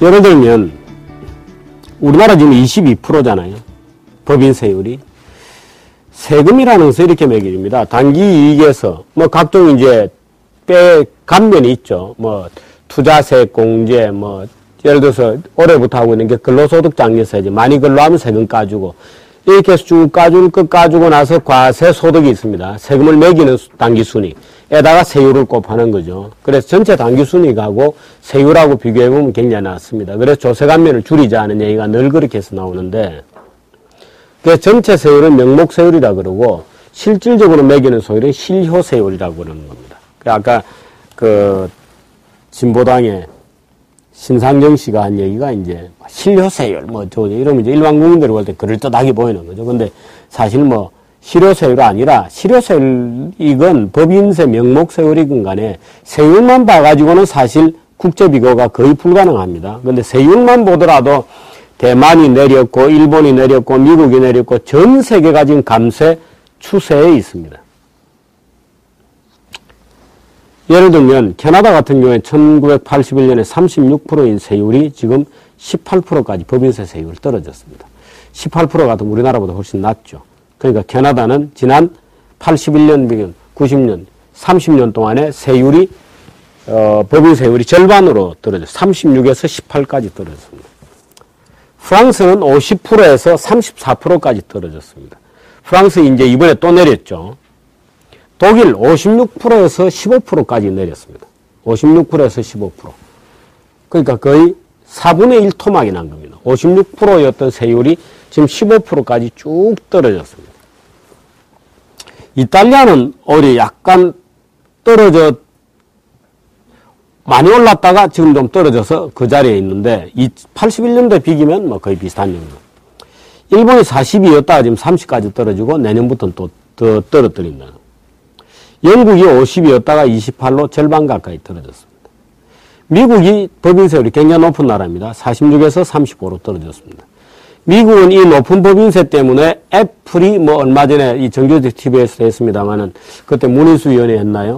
예를 들면 우리나라 지금 22%잖아요. 법인세율이. 세금이라는 것은 이렇게 매겨집니다. 단기 이익에서 뭐 각종 이제 감면이 있죠. 뭐 투자세 공제, 뭐 예를 들어서 올해부터 하고 있는 게 근로소득 장려세제, 많이 근로하면 세금 까주고 이렇게 해서 쭉 까주고 나서 과세 소득이 있습니다. 세금을 매기는 단기 순위에다가 세율을 곱하는 거죠. 그래서 전체 단기 순위하고 세율하고 비교해보면 굉장히 낮습니다. 그래서 조세감면을 줄이자는 얘기가 늘 그렇게 해서 나오는데, 그 전체 세율은 명목세율이라 그러고 실질적으로 매기는 소율은 실효세율이라고 그러는 겁니다. 아까 그 진보당의 신상정 씨가 한 얘기가 이제 실효세율 뭐 이러면 이제 일반 국민들이 볼 때 그럴듯하게 보이는 거죠. 근데 사실 뭐 실효세율이 아니라 실효세율이건 법인세 명목세율이건 간에 세율만 봐가지고는 사실 국제비교가 거의 불가능합니다. 근데 세율만 보더라도 대만이 내렸고 일본이 내렸고 미국이 내렸고 전 세계가 지금 감세 추세에 있습니다. 예를 들면 캐나다 같은 경우에 1981년에 36%인 세율이 지금 18%까지 법인세 세율 떨어졌습니다. 18% 같으면 우리나라보다 훨씬 낮죠. 그러니까 캐나다는 지난 81년, 90년, 30년 동안에 세율이 법인세율이 절반으로 떨어졌어요. 36에서 18까지 떨어졌습니다. 프랑스는 50%에서 34%까지 떨어졌습니다. 프랑스 이제 이번에 또 내렸죠. 독일 56%에서 15%까지 내렸습니다. 56%에서 15%. 그러니까 거의 4분의 1 토막이 난 겁니다. 56%였던 세율이 지금 15%까지 쭉 떨어졌습니다. 이탈리아는 오히려 약간 많이 올랐다가 지금 좀 떨어져서 그 자리에 있는데, 81년도에 비기면 뭐 거의 비슷한 정도. 일본이 42였다가 지금 30까지 떨어지고 내년부터는 또 더 떨어뜨린다. 영국이 50이었다가 28로 절반 가까이 떨어졌습니다. 미국이 법인세율이 굉장히 높은 나라입니다. 46에서 35로 떨어졌습니다. 미국은 이 높은 법인세 때문에 애플이 뭐 얼마 전에 이 정규직 TV에서 했습니다만은 그때 문인수위원회 했나요?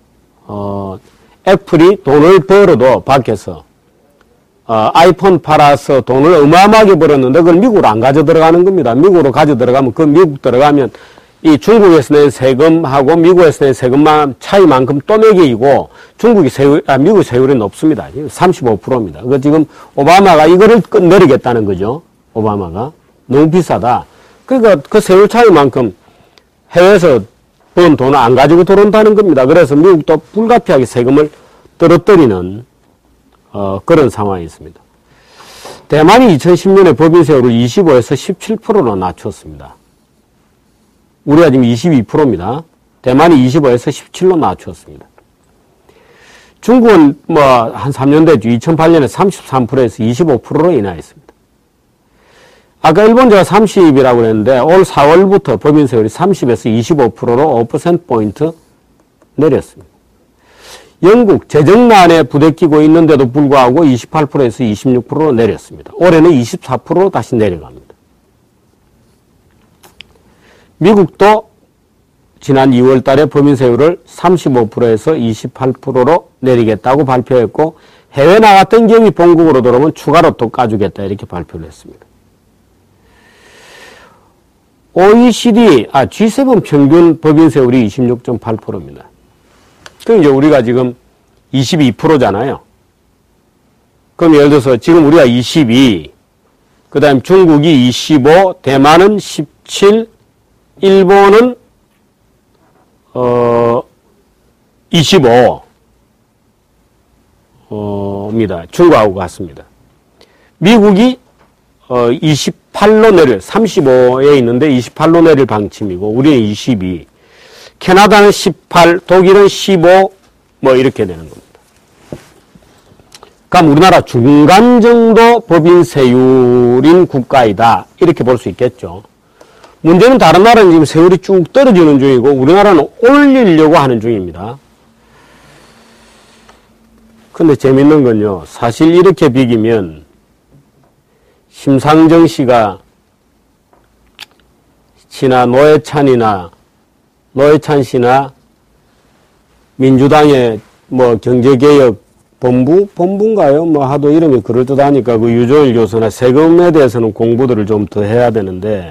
애플이 돈을 벌어도 밖에서 아이폰 팔아서 돈을 어마어마하게 벌었는데 그걸 미국으로 안 가져 들어가는 겁니다. 미국으로 가져 들어가면 그 미국 들어가면 이 중국에서 낸 세금하고 미국에서 낸 세금만 차이만큼 또 매기고 미국 세율이 높습니다. 35%입니다. 그 지금 오바마가 이거를 내리겠다는 거죠. 오바마가. 너무 비싸다. 그러니까 그 세율 차이만큼 해외에서 번 돈을 안 가지고 들어온다는 겁니다. 그래서 미국도 불가피하게 세금을 떨어뜨리는 그런 상황이 있습니다. 대만이 2010년에 법인세율을 25에서 17%로 낮췄습니다. 우리가 지금 22%입니다. 대만이 25에서 17로 낮췄습니다. 중국은 뭐 한 3년 됐죠. 2008년에 33%에서 25%로 인하했습니다. 아까 일본 제가 30이라고 그랬는데 올 4월부터 법인세율이 30에서 25%로 5%포인트 내렸습니다. 영국 재정난에 부대끼고 있는데도 불구하고 28%에서 26%로 내렸습니다. 올해는 24%로 다시 내려갑니다. 미국도 지난 2월 달에 법인세율을 35%에서 28%로 내리겠다고 발표했고 해외 나갔던 기업이 본국으로 들어오면 추가로 또 까주겠다 이렇게 발표를 했습니다. G7 평균 법인세율이 26.8%입니다. 그럼 이제 우리가 지금 22%잖아요. 그럼 예를 들어서 지금 우리가 22, 그 다음에 중국이 25, 대만은 17, 일본은 25입니다. 중국하고 같습니다. 미국이 28로 내릴 35에 있는데 28로 내릴 방침이고 우리는 22. 캐나다는 18, 독일은 15 뭐 이렇게 되는 겁니다. 그럼 우리나라 중간 정도 법인세율인 국가이다 이렇게 볼 수 있겠죠. 문제는 다른 나라는 지금 세율이 쭉 떨어지는 중이고 우리나라는 올리려고 하는 중입니다. 근데 재밌는 건요. 사실 이렇게 비기면 심상정 씨가 노회찬 씨나 민주당의 뭐 경제개혁 본부인가요? 뭐 하도 이름이 그럴듯하니까 그 유조일 교수나 세금에 대해서는 공부들을 좀 더 해야 되는데,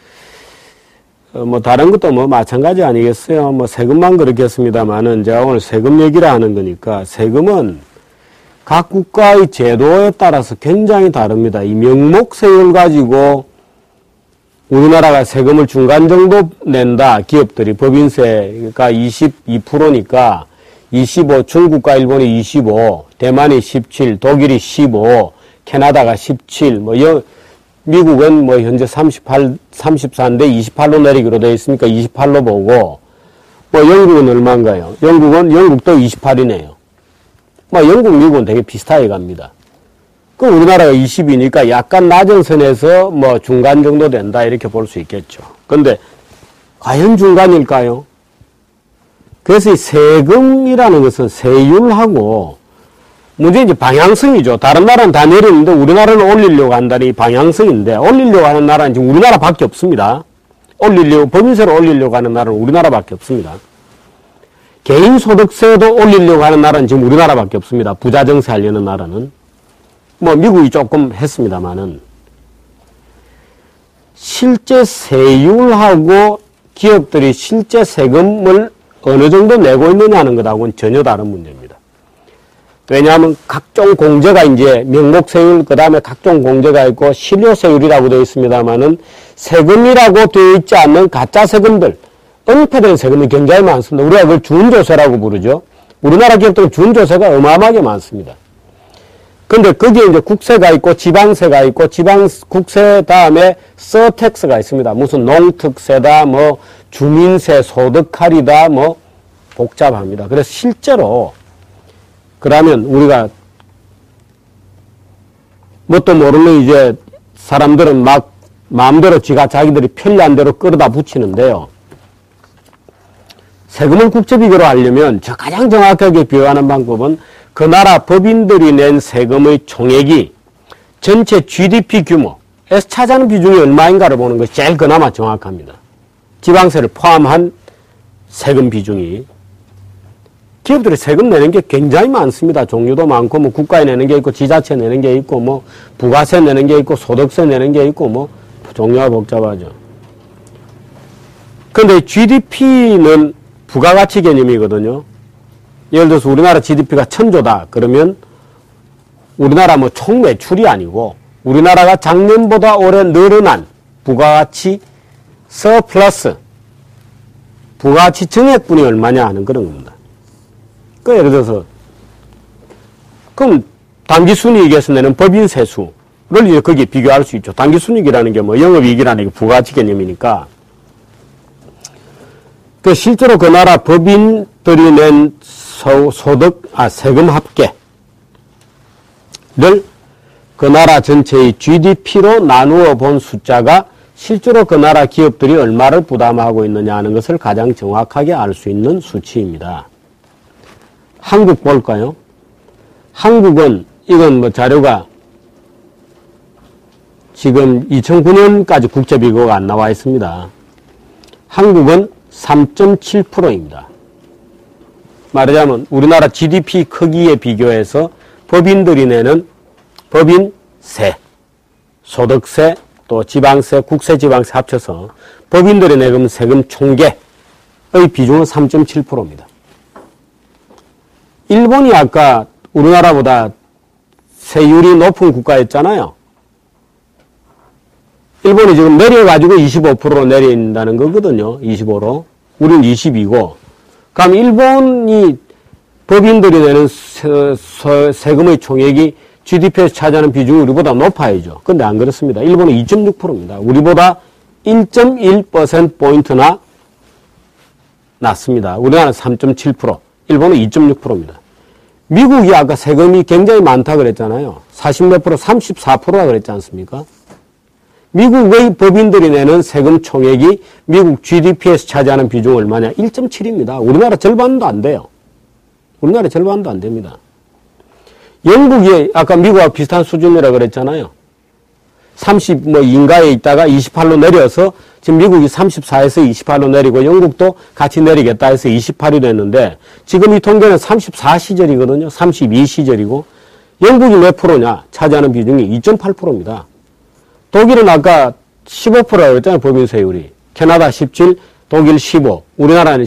뭐 다른 것도 뭐 마찬가지 아니겠어요? 뭐 세금만 그렇겠습니다만은 제가 오늘 세금 얘기를 하는 거니까 세금은 각 국가의 제도에 따라서 굉장히 다릅니다. 이 명목세율 가지고 우리나라가 세금을 중간 정도 낸다. 기업들이 법인세가 22%니까 25, 중국과 일본이 25, 대만이 17, 독일이 15, 캐나다가 17, 뭐 미국은 뭐 현재 34인데 28로 내리기로 되어 있으니까 28로 보고, 뭐 영국은 얼마인가요? 영국도 28이네요. 뭐 영국, 미국은 되게 비슷하게 갑니다. 그럼 우리나라가 20이니까 약간 낮은 선에서 뭐 중간 정도 된다 이렇게 볼 수 있겠죠. 근데 과연 중간일까요? 그래서 이 세금이라는 것은 세율하고 문제는 이제 방향성이죠. 다른 나라는 다 내리는데 우리나라는 올리려고 한다는 이 방향성인데, 올리려고 하는 나라는 지금 우리나라밖에 없습니다. 법인세를 올리려고 하는 나라는 우리나라밖에 없습니다. 개인소득세도 올리려고 하는 나라는 지금 우리나라밖에 없습니다. 부자정세 하려는 나라는. 뭐 미국이 조금 했습니다만은, 실제 세율하고 기업들이 실제 세금을 어느 정도 내고 있느냐 하는 것하고는 전혀 다른 문제입니다. 왜냐하면 각종 공제가 이제 명목세율, 그 다음에 각종 공제가 있고 실효세율이라고 되어 있습니다만은 세금이라고 되어 있지 않는 가짜 세금들, 은폐된 세금이 굉장히 많습니다. 우리가 그걸 준조세라고 부르죠. 우리나라 기업들은 준조세가 어마어마하게 많습니다. 근데 거기에 이제 국세가 있고 지방세가 있고 국세 다음에 서택스가 있습니다. 무슨 농특세다, 뭐 주민세, 소득할이다, 뭐 복잡합니다. 그래서 실제로 그러면 우리가 뭣도 모르는 이제 사람들은 막 마음대로 자기들이 편리한 대로 끌어다 붙이는데요. 세금을 국제비교로 하려면 가장 정확하게 비교하는 방법은 그 나라 법인들이 낸 세금의 총액이 전체 GDP 규모에서 차지하는 비중이 얼마인가를 보는 것이 제일 그나마 정확합니다. 지방세를 포함한 세금 비중이. 기업들이 세금 내는 게 굉장히 많습니다. 종류도 많고, 뭐 국가에 내는 게 있고, 지자체 내는 게 있고, 뭐 부가세 내는 게 있고, 소득세 내는 게 있고, 뭐 종류가 복잡하죠. 근데 GDP는 부가가치 개념이거든요. 예를 들어서 우리나라 GDP가 1000조다. 그러면 우리나라 뭐 총 매출이 아니고 우리나라가 작년보다 올해 늘어난 부가가치 서플러스, 부가가치 증액분이 얼마냐 하는 그런 겁니다. 그 예를 들어서 그럼 당기순이익에서 내는 법인세수를 이제 거기에 비교할 수 있죠. 당기순이익이라는 게 뭐 영업이익이라는 게 부가가치 개념이니까. 그 실제로 그 나라 법인들이 낸 세금 합계를 그 나라 전체의 GDP로 나누어 본 숫자가 실제로 그 나라 기업들이 얼마를 부담하고 있느냐 하는 것을 가장 정확하게 알 수 있는 수치입니다. 한국 볼까요? 한국은 이건 뭐 자료가 지금 2009년까지 국제비교가 안 나와 있습니다. 한국은 3.7%입니다. 말하자면 우리나라 GDP 크기에 비교해서 법인들이 내는 법인세, 소득세, 또 지방세, 국세, 지방세 합쳐서 법인들이 내는 세금 총계의 비중은 3.7%입니다. 일본이 아까 우리나라보다 세율이 높은 국가였잖아요. 일본이 지금 내려가지고 25%로 내린다는 거거든요. 25로. 우리는 22고. 그럼 일본이 법인들이 내는 세금의 총액이 GDP에서 차지하는 비중이 우리보다 높아야죠. 근데 안 그렇습니다. 일본은 2.6%입니다. 우리보다 1.1%포인트나 낮습니다. 우리나라는 3.7%, 일본은 2.6%입니다. 미국이 아까 세금이 굉장히 많다 그랬잖아요. 40몇 프로, 34%라 그랬지 않습니까? 미국의 법인들이 내는 세금 총액이 미국 GDP에서 차지하는 비중 얼마냐? 1.7입니다. 우리나라 절반도 안 돼요. 우리나라 절반도 안 됩니다. 영국이 아까 미국과 비슷한 수준이라 그랬잖아요. 30 뭐 인가에 있다가 28로 내려서 지금 미국이 34에서 28로 내리고 영국도 같이 내리겠다 해서 28이 됐는데 지금 이 통계는 34 시절이거든요. 32 시절이고 영국이 몇 프로냐? 차지하는 비중이 2.8%입니다. 독일은 아까 15%라고 했잖아요. 법인 세율이. 캐나다 17, 독일 15, 우리나라는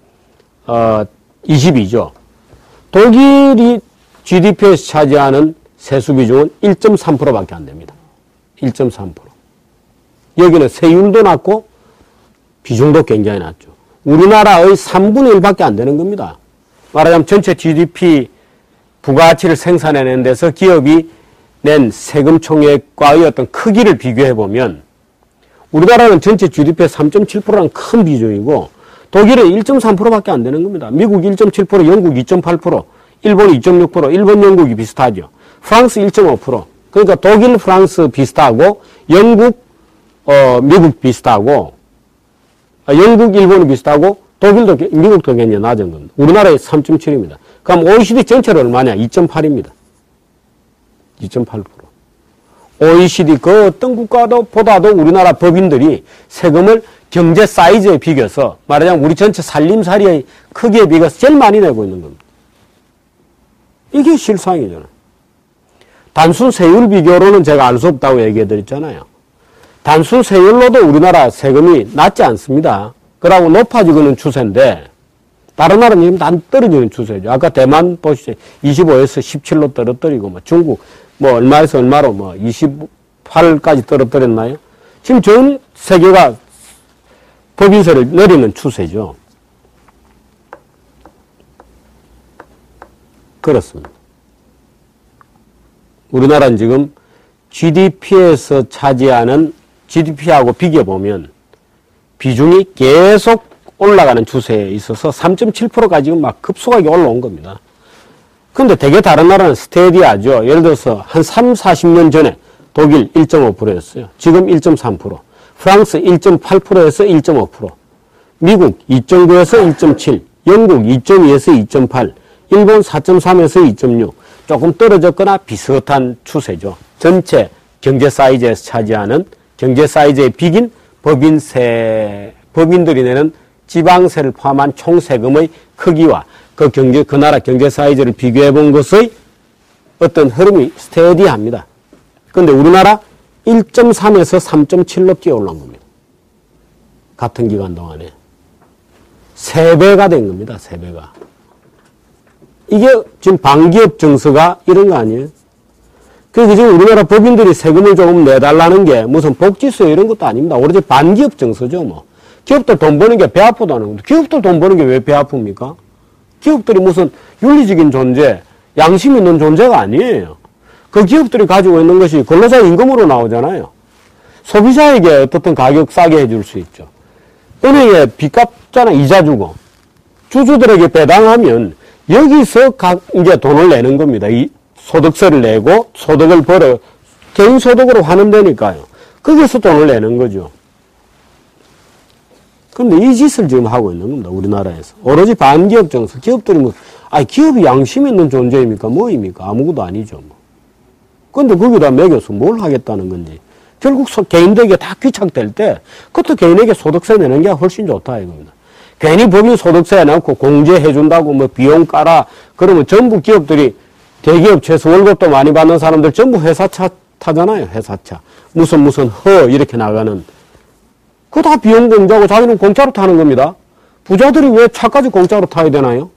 22죠. 독일이 GDP에서 차지하는 세수 비중은 1.3%밖에 안 됩니다. 1.3%. 여기는 세율도 낮고 비중도 굉장히 낮죠. 우리나라의 3분의 1밖에 안 되는 겁니다. 말하자면 전체 GDP 부가가치를 생산해내는 데서 기업이 낸 세금 총액과의 어떤 크기를 비교해 보면 우리나라는 전체 GDP의 3.7%라는 큰 비중이고 독일은 1.3%밖에 안 되는 겁니다. 미국 1.7%, 영국 2.8%, 일본 2.6%, 일본, 영국이 비슷하죠. 프랑스 1.5%. 그러니까 독일, 프랑스 비슷하고 영국, 미국 비슷하고 영국, 일본이 비슷하고 독일도, 미국도 굉장히 낮은 겁니다. 우리나라의 3.7입니다. 그럼 OECD 전체로 얼마냐? 2.8입니다. 2.8%. OECD 그 어떤 국가도 보다도 우리나라 법인들이 세금을 경제 사이즈에 비교해서 말하자면 우리 전체 살림살이의 크기에 비교해서 제일 많이 내고 있는 겁니다. 이게 실상이잖아요. 단순 세율 비교로는 제가 알 수 없다고 얘기해 드렸잖아요. 단순 세율로도 우리나라 세금이 낮지 않습니다. 그러고 높아지고는 추세인데 다른 나라는 지금 안 떨어지는 추세죠. 아까 대만 보시죠. 25에서 17로 떨어뜨리고 뭐 중국 뭐 얼마에서 얼마로 뭐 28까지 떨어뜨렸나요? 지금 전 세계가 법인세를 내리는 추세죠. 그렇습니다. 우리나라는 지금 GDP에서 차지하는 GDP하고 비교해보면 비중이 계속 올라가는 추세에 있어서 3.7%까지 지금 막 급속하게 올라온 겁니다. 근데 되게 다른 나라는 스테디하죠. 예를 들어서 한 3, 40년 전에 독일 1.5%였어요. 지금 1.3%. 프랑스 1.8%에서 1.5%. 미국 2.9에서 1.7. 영국 2.2에서 2.8. 일본 4.3에서 2.6. 조금 떨어졌거나 비슷한 추세죠. 전체 경제 사이즈에서 차지하는 경제 사이즈의 비긴 법인들이 내는 지방세를 포함한 총 세금의 크기와 그 나라 경제 사이즈를 비교해 본 것의 어떤 흐름이 스테디합니다. 그런데 우리나라 1.3에서 3.7로 뛰어 올라온 겁니다. 같은 기간 동안에. 3배가 된 겁니다. 3배가. 이게 지금 반기업 정서가 이런 거 아니에요? 그래서 지금 우리나라 법인들이 세금을 조금 내달라는 게 무슨 복지세 이런 것도 아닙니다. 오로지 반기업 정서죠, 뭐. 기업들 돈 버는 게 배 아프다는 겁니다. 기업들 돈 버는 게 왜 배 아픕니까? 기업들이 무슨 윤리적인 존재, 양심 있는 존재가 아니에요. 그 기업들이 가지고 있는 것이 근로자 임금으로 나오잖아요. 소비자에게 어떻든 가격 싸게 해줄 수 있죠. 은행에 빚 갚잖아, 이자 주고. 주주들에게 배당하면 여기서 이제 돈을 내는 겁니다. 이 소득세를 내고 소득을 벌어 개인 소득으로 환원되니까요. 거기서 돈을 내는 거죠. 그런데 이 짓을 지금 하고 있는 겁니다. 우리나라에서. 오로지 반기업 정서. 기업들이 뭐, 기업이 양심 있는 존재입니까? 뭐입니까? 아무것도 아니죠. 뭐. 그런데 거기다 매겨서 뭘 하겠다는 건지. 결국 개인들에게 다 귀착될 때, 그것도 개인에게 소득세 내는 게 훨씬 좋다 이겁니다. 괜히 법인 소득세 내놓고 공제해준다고 뭐 비용 깔아. 그러면 전부 기업들이 대기업 최소 월급도 많이 받는 사람들 전부 회사차 타잖아요. 회사차. 무슨 이렇게 나가는. 그거 다 비용 공제하고 자기는 공짜로 타는 겁니다. 부자들이 왜 차까지 공짜로 타야 되나요?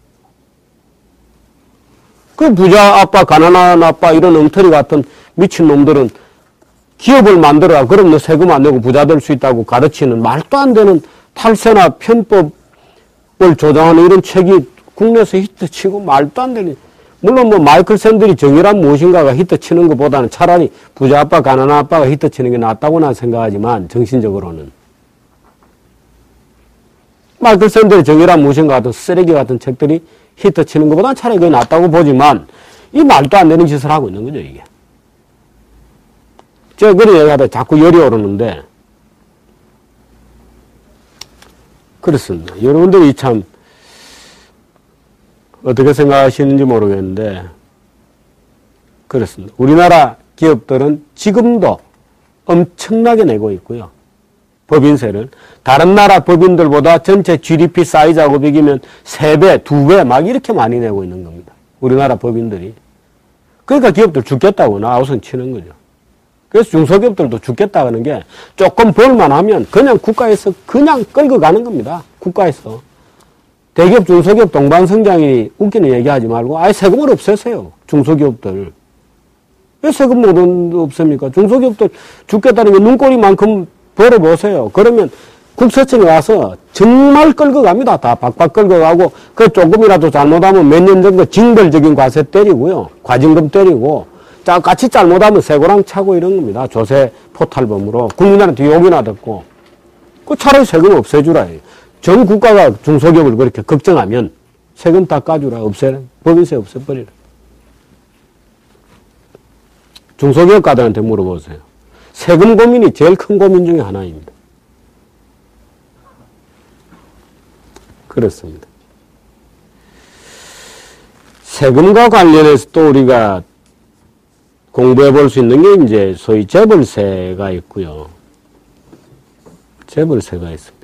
그 부자 아빠, 가난한 아빠 이런 엉터리 같은 미친 놈들은 기업을 만들어라. 그럼 너 세금 안 내고 부자 될 수 있다고 가르치는 말도 안 되는 탈세나 편법을 조장하는 이런 책이 국내에서 히트치고 말도 안 되는. 물론 뭐 마이클 샌들이 정의란 무엇인가가 히트치는 것보다는 차라리 부자 아빠, 가난한 아빠가 히트치는 게 낫다고 난 생각하지만 정신적으로는. 마이클 샌들의 정의란 무엇인가 같은 쓰레기 같은 책들이 히트치는 것보다는 차라리 그게 낫다고 보지만 이 말도 안 되는 짓을 하고 있는 거죠, 이게. 제가 그런 얘기하다 자꾸 열이 오르는데 그렇습니다. 여러분들이 참 어떻게 생각하시는지 모르겠는데 그렇습니다. 우리나라 기업들은 지금도 엄청나게 내고 있고요. 법인세를. 다른 나라 법인들보다 전체 GDP 사이즈하고 비교하면 3배, 2배 막 이렇게 많이 내고 있는 겁니다. 우리나라 법인들이. 그러니까 기업들 죽겠다고 나우선 치는 거죠. 그래서 중소기업들도 죽겠다 하는 게 조금 벌만 하면 그냥 국가에서 그냥 끌고 가는 겁니다. 국가에서. 대기업, 중소기업 동반성장이 웃기는 얘기하지 말고 아예 세금을 없애세요. 중소기업들. 왜 세금 못 없앱니까? 중소기업들 죽겠다는 게 눈꼬리만큼 벌어보세요. 그러면 국세청에 와서 정말 끌고 갑니다. 다 박박 끌고 가고 그 조금이라도 잘못하면 몇 년 정도 징벌적인 과세 때리고요. 과징금 때리고 같이 잘못하면 세고랑 차고 이런 겁니다. 조세 포탈범으로 국민들한테 욕이나 듣고 그 차라리 세금 없애주라. 전 국가가 중소기업을 그렇게 걱정하면 세금 다 까주라. 없애라. 법인세 없애버리라. 중소기업가들한테 물어보세요. 세금 고민이 제일 큰 고민 중에 하나입니다. 그렇습니다. 세금과 관련해서 또 우리가 공부해 볼 수 있는 게 이제 소위 재벌세가 있고요. 재벌세가 있습니다.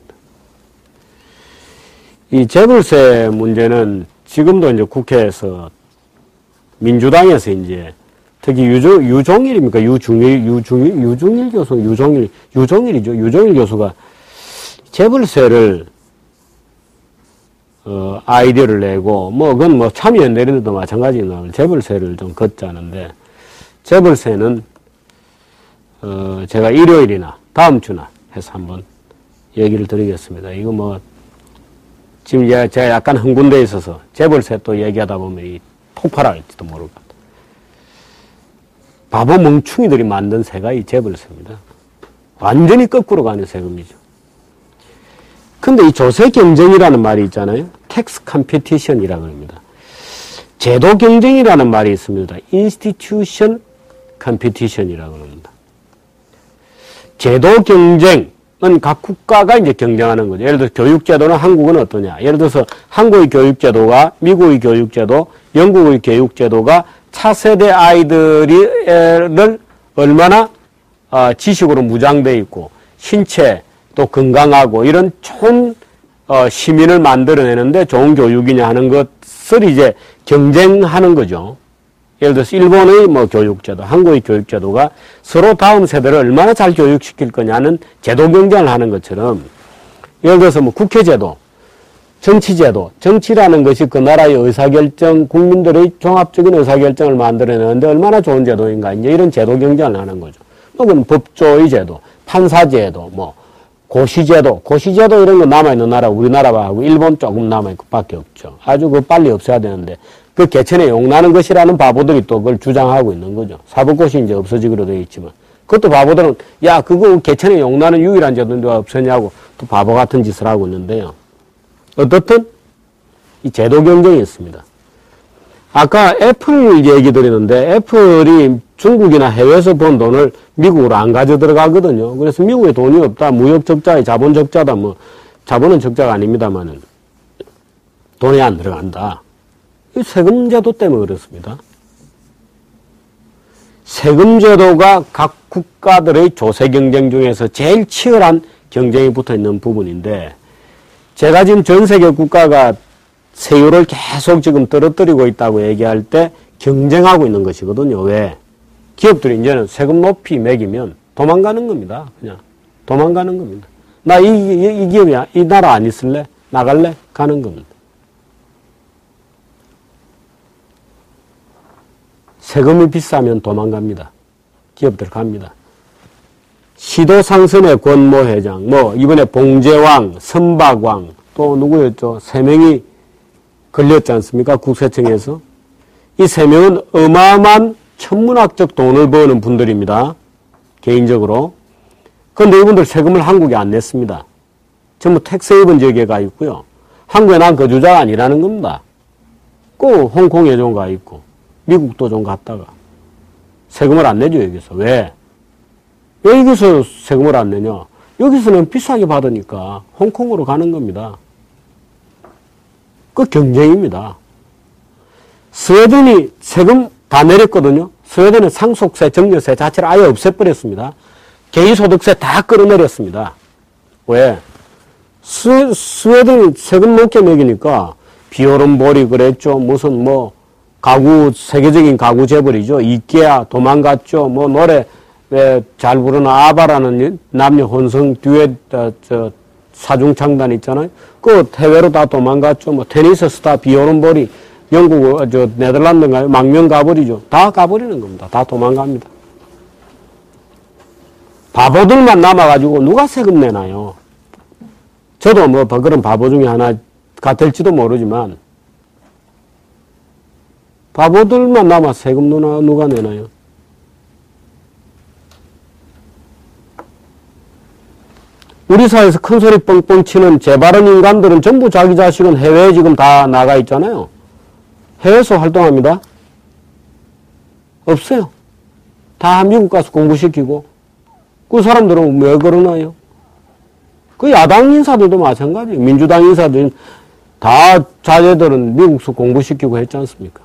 이 재벌세 문제는 지금도 이제 국회에서 민주당에서 이제 특히 유종일입니까? 유종일 교수, 유종일이죠. 유종일 교수가 재벌세를, 아이디어를 내고, 그건 참여연대에도 마찬가지입니다. 재벌세를 좀 걷자는데, 재벌세는, 제가 일요일이나 다음 주나 해서 한번 얘기를 드리겠습니다. 이거 지금 제가 약간 흥분되어 있어서 재벌세 또 얘기하다 보면 이 폭발할지도 모르겠다. 바보 멍충이들이 만든 세가 이 재벌세입니다. 완전히 거꾸로 가는 세금이죠. 근데 이 조세 경쟁이라는 말이 있잖아요. 텍스 컴피티션이라고 합니다. 제도 경쟁이라는 말이 있습니다. 인스티튜션 컴피티션이라고 합니다. 제도 경쟁은 각 국가가 이제 경쟁하는 거죠. 예를 들어서 교육제도는 한국은 어떠냐. 예를 들어서 한국의 교육제도가 미국의 교육제도, 영국의 교육제도가 차세대 아이들을 얼마나 지식으로 무장되어 있고 신체 또 건강하고 이런 좋은 시민을 만들어내는데 좋은 교육이냐 하는 것을 이제 경쟁하는 거죠. 예를 들어서 일본의 교육제도, 한국의 교육제도가 서로 다음 세대를 얼마나 잘 교육시킬 거냐는 제도 경쟁을 하는 것처럼 예를 들어서 국회제도, 정치제도, 정치라는 것이 그 나라의 의사결정, 국민들의 종합적인 의사결정을 만들어내는데 얼마나 좋은 제도인가, 이제 이런 제도 경쟁을 하는 거죠. 그건 법조의 제도, 판사제도, 고시제도 이런 거 남아있는 나라, 우리나라하고 일본 조금 남아있고 밖에 없죠. 아주 빨리 없애야 되는데, 그 개천에 용나는 것이라는 바보들이 또 그걸 주장하고 있는 거죠. 사법고시 이제 없어지기로 되어 있지만. 그것도 바보들은, 야, 그거 개천에 용나는 유일한 제도인데 왜 없애냐고 또 바보 같은 짓을 하고 있는데요. 어떻든 이 제도 경쟁이 있습니다. 아까 애플 얘기 드리는데 애플이 중국이나 해외에서 번 돈을 미국으로 안 가져 들어가거든요. 그래서 미국에 돈이 없다, 무역 적자의 자본 적자다, 자본은 적자가 아닙니다만은 돈이 안 들어간다. 이 세금 제도 때문에 그렇습니다. 세금 제도가 각 국가들의 조세 경쟁 중에서 제일 치열한 경쟁이 붙어 있는 부분인데 제가 지금 전 세계 국가가 세율을 계속 지금 떨어뜨리고 있다고 얘기할 때 경쟁하고 있는 것이거든요. 왜? 기업들이 이제는 세금 높이 매기면 도망가는 겁니다. 그냥 도망가는 겁니다. 나 이 기업이야. 이 나라 안 있을래? 나갈래? 가는 겁니다. 세금이 비싸면 도망갑니다. 기업들 갑니다. 시도상선의 권모 회장, 이번에 봉제왕, 선박왕, 또 누구였죠? 3명이 걸렸지 않습니까? 국세청에서. 이 3명은 어마어마한 천문학적 돈을 버는 분들입니다. 개인적으로. 그런데 이분들 세금을 한국에 안 냈습니다. 전부 텍스헤이븐 지역에 가 있고요. 한국에 난 거주자가 아니라는 겁니다. 꼭 홍콩에 좀 가 있고, 미국도 좀 갔다가. 세금을 안 내죠, 여기서. 왜? 왜 여기서 세금을 안 내냐? 여기서는 비싸게 받으니까 홍콩으로 가는 겁니다. 그 경쟁입니다. 스웨덴이 세금 다 내렸거든요. 스웨덴은 상속세, 증여세 자체를 아예 없애버렸습니다. 개인소득세 다 끌어내렸습니다. 왜? 스웨덴 세금 높게 매기니까 비오름볼이 그랬죠. 무슨 뭐 가구 세계적인 가구 재벌이죠. 이케아 도망갔죠. 뭐 노래 왜 잘 부르는 아바라는 남녀 혼성 듀엣 사중창단 있잖아요. 그 해외로 다 도망갔죠. 뭐 테니스 스타 비오름볼이 영국 네덜란드인가요? 망명 가버리죠. 다 가버리는 겁니다. 다 도망갑니다. 바보들만 남아가지고 누가 세금 내나요? 저도 뭐 그런 바보 중에 하나가 될지도 모르지만 바보들만 남아 세금 누가 내나요? 우리 사회에서 큰 소리 뻥뻥 치는 재바른 인간들은 전부 자기 자식은 해외에 지금 다 나가 있잖아요. 해외에서 활동합니다. 없어요. 다 미국 가서 공부시키고 그 사람들은 왜 그러나요? 그 야당 인사들도 마찬가지예요. 민주당 인사들 다 자제들은 미국서 공부시키고 했지 않습니까?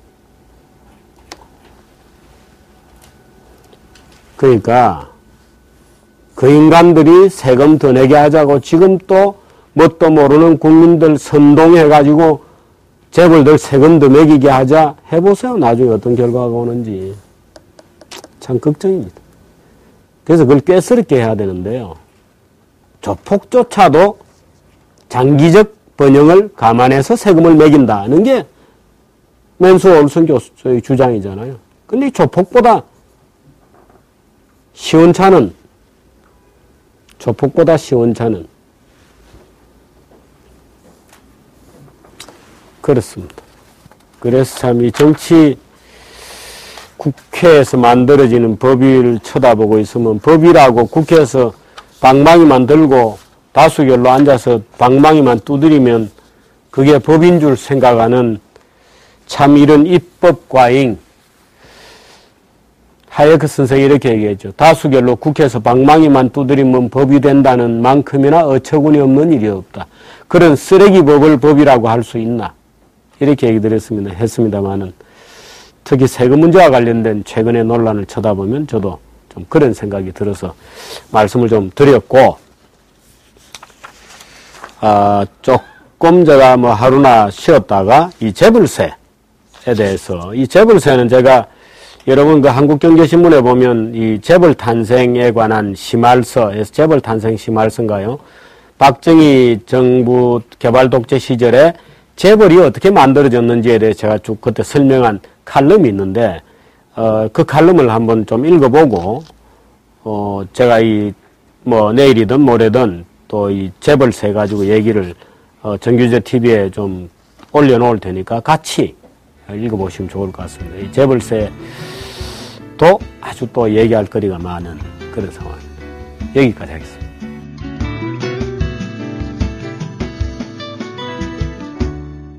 그러니까 그 인간들이 세금 더 내게 하자고 지금 또 뭣도 모르는 국민들 선동해가지고 재벌들 세금 더 매기게 하자 해보세요. 나중에 어떤 결과가 오는지. 참 걱정입니다. 그래서 그걸 꾀스럽게 해야 되는데요. 조폭조차도 장기적 번영을 감안해서 세금을 매긴다는 게 맨수 올슨 교수의 주장이잖아요. 근데 이 조폭보다 시원찮은 그렇습니다. 그래서 참 이 정치 국회에서 만들어지는 법위를 쳐다보고 있으면 법이라고 국회에서 방망이만 들고 다수결로 앉아서 방망이만 두드리면 그게 법인 줄 생각하는 참 이런 입법 과잉. 하예크 선생이 이렇게 얘기했죠. 다수결로 국회에서 방망이만 두드리면 법이 된다는 만큼이나 어처구니 없는 일이 없다. 그런 쓰레기 법을 법이라고 할 수 있나? 이렇게 얘기를 했습니다만은 특히 세금 문제와 관련된 최근의 논란을 쳐다보면 저도 좀 그런 생각이 들어서 말씀을 좀 드렸고, 조금 제가 뭐 하루나 쉬었다가 이 재벌세에 대해서, 이 재벌세는 제가 여러분 그 한국경제신문에 보면 이 재벌 탄생에 관한 심할서에서 재벌 탄생 심할서인가요? 박정희 정부 개발 독재 시절에 재벌이 어떻게 만들어졌는지에 대해 제가 쭉 그때 설명한 칼럼이 있는데, 그 칼럼을 한번 좀 읽어보고, 제가 내일이든 모레든 또 이 재벌세 가지고 얘기를, 정규제 TV에 좀 올려놓을 테니까 같이 읽어보시면 좋을 것 같습니다. 이 재벌세도 아주 또 얘기할 거리가 많은 그런 상황입니다. 여기까지 하겠습니다.